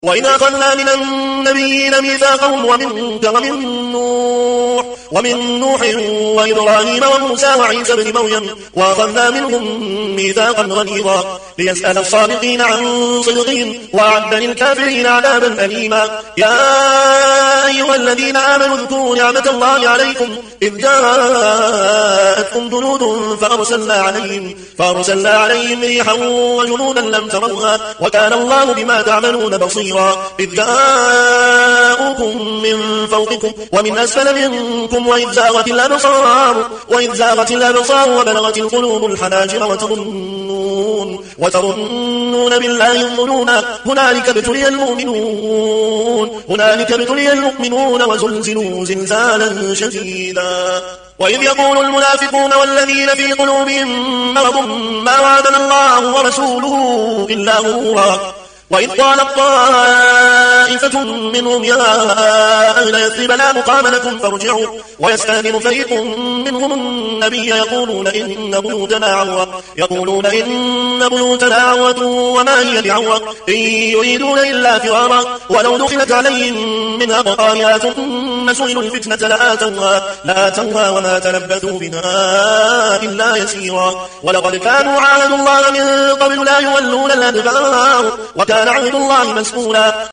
وإذا أخذنا من النبيين ميثاقهم ومنك ومن نوح وإبراهيم وموسى وعيسى بن مريم وأخذنا منهم ميثاقا غليظا ليسأل الصادقين عن صدقهم وأعد للكافرين عذابا أليما. يا أيها الذين آمنوا اذكروا نعمة الله عليكم إذ جاءتكم جنود فأرسلنا عليهم ريحا وجنودا لم تروها وكان الله بما تعملون بصيرا. إذ جاءوكم من فوقكم ومن أسفل منكم وإذ زاغت الأبصار وبلغت القلوب الحناجر وتظنون بالله الظنونا هنالك ابتلي المؤمنون وزلزلوا زلزالا شديدا. وإذ يقول المنافقون والذين في قلوبهم مرض ما وعدنا الله ورسوله إلا غرورا. وإذ قالت طائفة منهم يا أهل يثرب لا مقام لكم فارجعوا ويستأذن فريق منهم النبي يقولون إن بيوتنا عورة وما هي بعورة إن يريدون إلا فرارا ولو دخلت عليهم من أقطارها ثم سئلوا الفتنة لآتوها وما تلبثوا بها إلا يسيرا. ولقد كانوا عاهدوا الله من قبل لا يولون الأدبار وكان عهد الله مسؤولا.